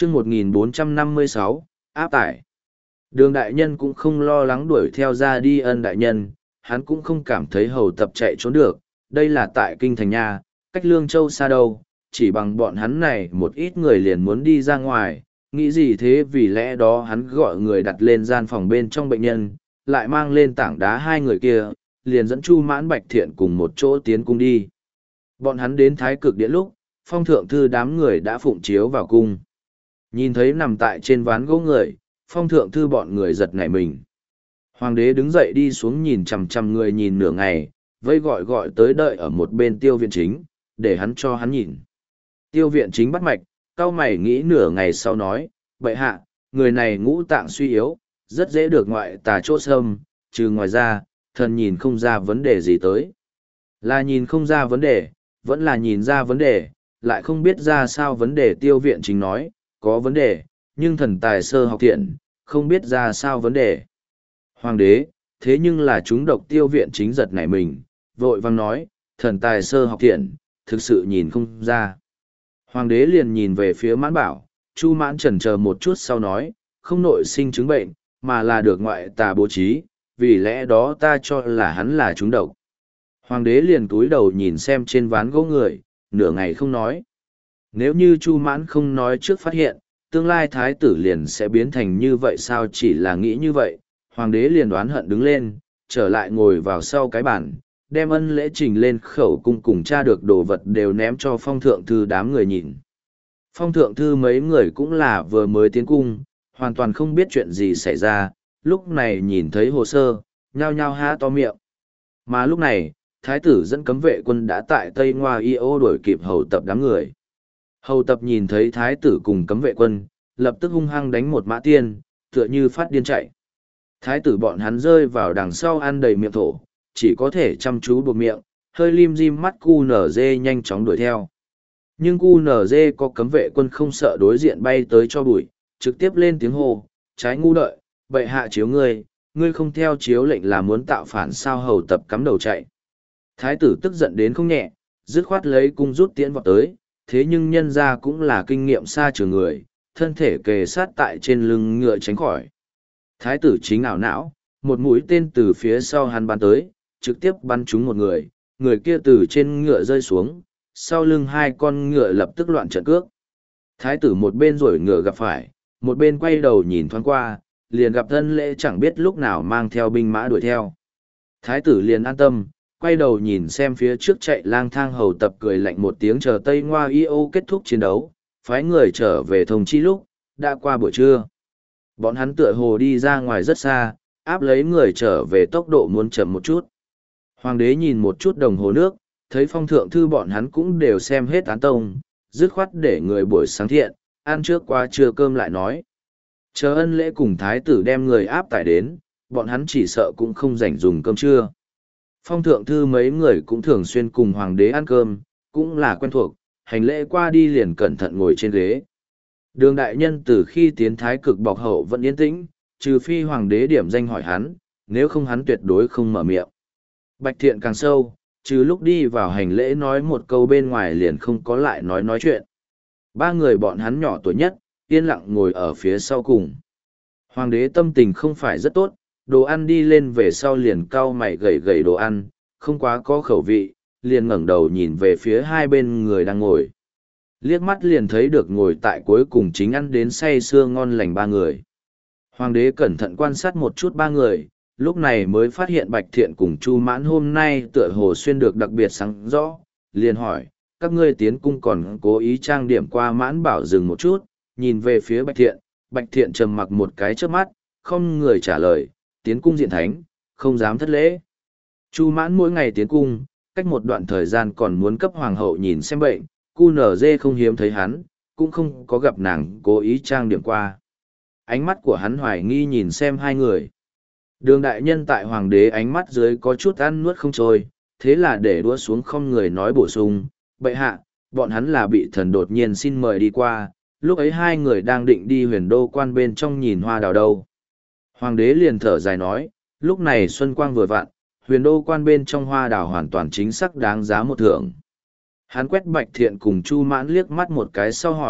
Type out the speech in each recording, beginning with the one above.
chương 1456, áp tải. Đường đại nhân cũng không lo lắng đuổi theo ra đi Ân đại nhân, hắn cũng không cảm thấy hầu tập chạy trốn được, đây là tại kinh thành nha, cách Lương Châu xa đâu, chỉ bằng bọn hắn này một ít người liền muốn đi ra ngoài, nghĩ gì thế, vì lẽ đó hắn gọi người đặt lên gian phòng bên trong bệnh nhân, lại mang lên tảng đá hai người kia, liền dẫn Chu Mãn Bạch Thiện cùng một chỗ tiến cung đi. Bọn hắn đến Thái Cực Điện lúc, Phong thượng thư đám người đã phụng chiếu vào cung. Nhìn thấy nằm tại trên ván gỗ người, Phong thượng thư bọn người giật nảy mình. Hoàng đế đứng dậy đi xuống nhìn chằm chằm người nhìn nửa ngày, vây gọi tới đợi ở một bên Tiêu Viện Chính, để hắn cho hắn nhìn. Tiêu Viện Chính bắt mạch, cau mày nghĩ nửa ngày sau nói, bệ hạ, người này ngũ tạng suy yếu, rất dễ được ngoại tà chỗ xâm, trừ ngoài ra, thần nhìn không ra vấn đề gì tới. Là nhìn không ra vấn đề, vẫn là nhìn ra vấn đề, lại không biết ra sao vấn đề. Tiêu Viện Chính nói, có vấn đề, nhưng thần tài sơ học thiện, không biết ra sao vấn đề. Hoàng đế, thế nhưng là chúng độc. Tiêu Viện Chính giật nảy mình, vội vang nói, thần tài sơ học thiện, thực sự nhìn không ra. Hoàng đế liền nhìn về phía Mãn Bảo, Chu Mãn chần chờ một chút sau nói, không nội sinh chứng bệnh, mà là được ngoại tà bố trí, vì lẽ đó ta cho là hắn là chúng độc. Hoàng đế liền cúi đầu nhìn xem trên ván gỗ người, nửa ngày không nói. Nếu như Chu Mãn không nói trước phát hiện, tương lai thái tử liền sẽ biến thành như vậy sao? Chỉ là nghĩ như vậy, hoàng đế liền oán hận đứng lên, trở lại ngồi vào sau cái bàn, đem ân lễ trình lên khẩu cung cùng tra được đồ vật đều ném cho Phong thượng thư đám người nhìn. Phong thượng thư mấy người cũng là vừa mới tiến cung, hoàn toàn không biết chuyện gì xảy ra, lúc này nhìn thấy hồ sơ, nhao nhao há to miệng. Mà lúc này, thái tử dẫn cấm vệ quân đã tại Tây Ngoa Y Ô đuổi kịp hầu tập đám người. Hầu tập nhìn thấy thái tử cùng cấm vệ quân, lập tức hung hăng đánh một mã tiên, tựa như phát điên chạy. Thái tử bọn hắn rơi vào đằng sau ăn đầy miệng thổ, chỉ có thể chăm chú buộc miệng, hơi lim dim mắt QNZ nhanh chóng đuổi theo. Nhưng QNZ có cấm vệ quân không sợ đối diện bay tới cho bụi, trực tiếp lên tiếng hô, trái ngu đợi, bệ hạ chiếu ngươi không theo chiếu lệnh là muốn tạo phản sao? Hầu tập cắm đầu chạy. Thái tử tức giận đến không nhẹ, dứt khoát lấy cung rút tiễn vọt tới, thế nhưng nhân ra cũng là kinh nghiệm xa trường người, thân thể kề sát tại trên lưng ngựa tránh khỏi. Thái tử chính ảo não, một mũi tên từ phía sau hắn bắn tới, trực tiếp bắn trúng một người, người kia từ trên ngựa rơi xuống, sau lưng hai con ngựa lập tức loạn trận cước. Thái tử một bên rổi ngựa gặp phải, một bên quay đầu nhìn thoáng qua, liền gặp Ân lễ chẳng biết lúc nào mang theo binh mã đuổi theo. Thái tử liền an tâm, quay đầu nhìn xem phía trước chạy lang thang. Hầu tập cười lạnh một tiếng, chờ Tây Ngoa Y Ô kết thúc chiến đấu, phái người trở về thông chi lúc, đã qua buổi trưa. Bọn hắn tựa hồ đi ra ngoài rất xa, áp lấy người trở về tốc độ muốn chậm một chút. Hoàng đế nhìn một chút đồng hồ nước, thấy Phong thượng thư bọn hắn cũng đều xem hết án tông, dứt khoát để người buổi sáng thiện, ăn trước qua trưa cơm lại nói. Chờ Ân lễ cùng thái tử đem người áp tải đến, bọn hắn chỉ sợ cũng không rảnh dùng cơm trưa. Phong thượng thư mấy người cũng thường xuyên cùng hoàng đế ăn cơm, cũng là quen thuộc, hành lễ qua đi liền cẩn thận ngồi trên ghế. Đường đại nhân từ khi tiến Thái Cực bọc hậu vẫn yên tĩnh, trừ phi hoàng đế điểm danh hỏi hắn, nếu không hắn tuyệt đối không mở miệng. Bạch Thiện càng sâu, trừ lúc đi vào hành lễ nói một câu bên ngoài liền không có lại nói chuyện. Ba người bọn hắn nhỏ tuổi nhất, yên lặng ngồi ở phía sau cùng. Hoàng đế tâm tình không phải rất tốt, đồ ăn đi lên về sau liền cau mày gầy đồ ăn, không quá có khẩu vị, liền ngẩng đầu nhìn về phía hai bên người đang ngồi. Liếc mắt liền thấy được ngồi tại cuối cùng chính ăn đến say sưa ngon lành ba người. Hoàng đế cẩn thận quan sát một chút ba người, lúc này mới phát hiện Bạch Thiện cùng Chu Mãn hôm nay tựa hồ xuyên được đặc biệt sáng rõ, liền hỏi, các ngươi tiến cung còn cố ý trang điểm qua? Mãn Bảo dừng một chút, nhìn về phía Bạch Thiện trầm mặc một cái chớp mắt, không người trả lời, tiến cung diện thánh, không dám thất lễ. Chu Mãn mỗi ngày tiến cung, cách một đoạn thời gian còn muốn cấp hoàng hậu nhìn xem bệnh, QNZ không hiếm thấy hắn, cũng không có gặp nàng cố ý trang điểm qua. Ánh mắt của hắn hoài nghi nhìn xem hai người. Đường đại nhân tại hoàng đế ánh mắt dưới có chút ăn nuốt không trôi, thế là để đũa xuống không người nói bổ sung, bệ hạ, bọn hắn là bị thần đột nhiên xin mời đi qua, lúc ấy hai người đang định đi Huyền Đô quan bên trong nhìn hoa đào đâu. Hoàng đế liền thở dài nói, lúc này xuân quang vừa vặn, Huyền Đô quan bên trong hoa đào hoàn toàn chính xác đáng giá một thưởng. Hắn quét Bạch Thiện cùng Chu Mãn liếc mắt một cái sau hỏi,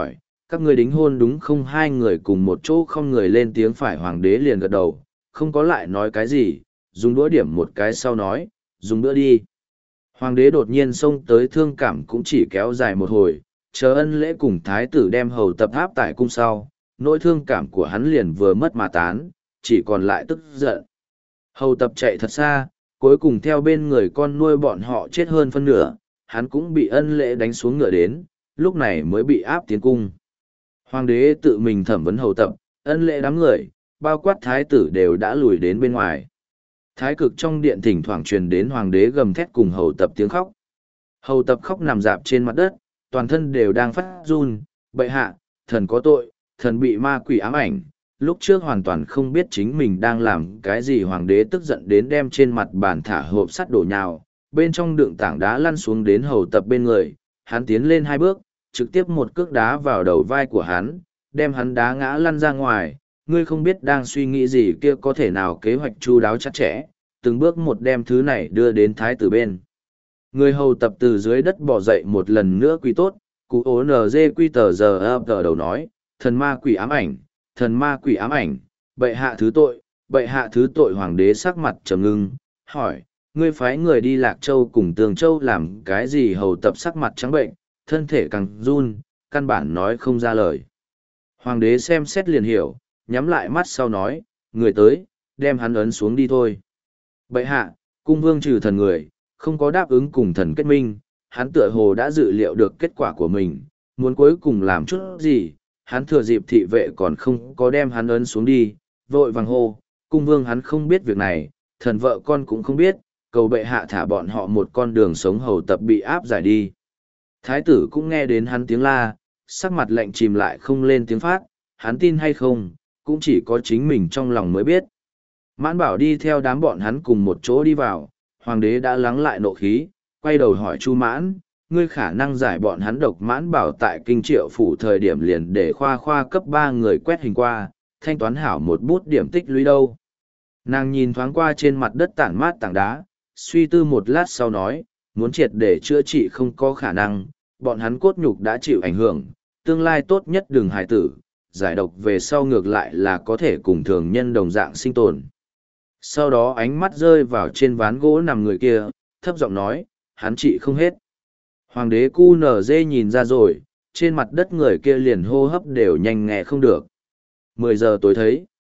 các ngươi đính hôn đúng không? Hai người cùng một chỗ không người lên tiếng phải, hoàng đế liền gật đầu, không có lại nói cái gì, dùng đũa điểm một cái sau nói, dùng bữa đi. Hoàng đế đột nhiên xông tới, Thương Cảm cũng chỉ kéo dài một hồi, chờ Ân Lễ cùng thái tử đem hầu tập áp tại cung sau, nỗi thương cảm của hắn liền vừa mất mà tán, chỉ còn lại tức giận. Hầu tập chạy thật xa, cuối cùng theo bên người con nuôi bọn họ chết hơn phân nửa, hắn cũng bị Ân Lễ đánh xuống ngựa đến, lúc này mới bị áp tiến cung. Hoàng đế tự mình thẩm vấn hầu tập, Ân Lễ đám người, bao quát thái tử đều đã lùi đến bên ngoài. Thái cực trong điện thỉnh thoảng truyền đến hoàng đế gầm thét cùng hầu tập tiếng khóc. Hầu tập khóc nằm rạp trên mặt đất, toàn thân đều đang phát run, bệ hạ, thần có tội, thần bị ma quỷ ám ảnh. Lúc trước hoàn toàn không biết chính mình đang làm cái gì, hoàng đế tức giận đến đem trên mặt bàn thả hộp sắt đổ nhào, bên trong đựng tảng đá lăn xuống đến hầu tập bên người, hắn tiến lên 2 bước, trực tiếp một cước đá vào đầu vai của hắn, đem hắn đá ngã lăn ra ngoài. Ngươi không biết đang suy nghĩ gì kia, có thể nào kế hoạch chu đáo chặt chẽ, từng bước một đem thứ này đưa đến thái tử bên. Người hầu tập từ dưới đất bò dậy một lần nữa quy tốt, cụ ố NG quy tờ giờ ập tờ đầu nói, thần ma quỷ ám ảnh, thần ma quỷ ám ảnh, bệ hạ thứ tội, bệ hạ thứ tội. Hoàng đế sắc mặt trầm ngưng, hỏi, ngươi phái người đi Lạc Châu cùng Tường Châu làm cái gì? Hầu tập sắc mặt trắng bệnh, thân thể càng run, căn bản nói không ra lời. Hoàng đế xem xét liền hiểu, nhắm lại mắt sau nói, người tới, đem hắn ấn xuống đi thôi. Bệ hạ, cung vương trừ thần người, không có đáp ứng cùng thần kết minh, hắn tựa hồ đã dự liệu được kết quả của mình, muốn cuối cùng làm chút gì, hắn thừa dịp thị vệ còn không có đem hắn ấn xuống đi, vội vàng hô, cung vương hắn không biết việc này, thần vợ con cũng không biết, cầu bệ hạ thả bọn họ một con đường sống. Hầu tập bị áp giải đi. Thái tử cũng nghe đến hắn tiếng la, sắc mặt lạnh chìm lại không lên tiếng phát, hắn tin hay không, cũng chỉ có chính mình trong lòng mới biết. Mãn Bảo đi theo đám bọn hắn cùng một chỗ đi vào, hoàng đế đã lắng lại nộ khí, quay đầu hỏi Chu Mãn, ngươi khả năng giải bọn hắn độc? Mãn Bảo tại Kinh Triệu phủ thời điểm liền để khoa cấp 3 người quét hình qua, thanh toán hảo một bút điểm tích lũy đâu. Nàng nhìn thoáng qua trên mặt đất tản mát tảng đá, suy tư một lát sau nói, muốn triệt để chữa trị không có khả năng, bọn hắn cốt nhục đã chịu ảnh hưởng, tương lai tốt nhất đừng hại tử, giải độc về sau ngược lại là có thể cùng thường nhân đồng dạng sinh tồn. Sau đó ánh mắt rơi vào trên ván gỗ nằm người kia, thấp giọng nói, hắn trị không hết. Hoàng đế QNZ nhìn ra rồi, trên mặt đất người kia liền hô hấp đều nhanh nghe không được. 10 giờ tối thấy.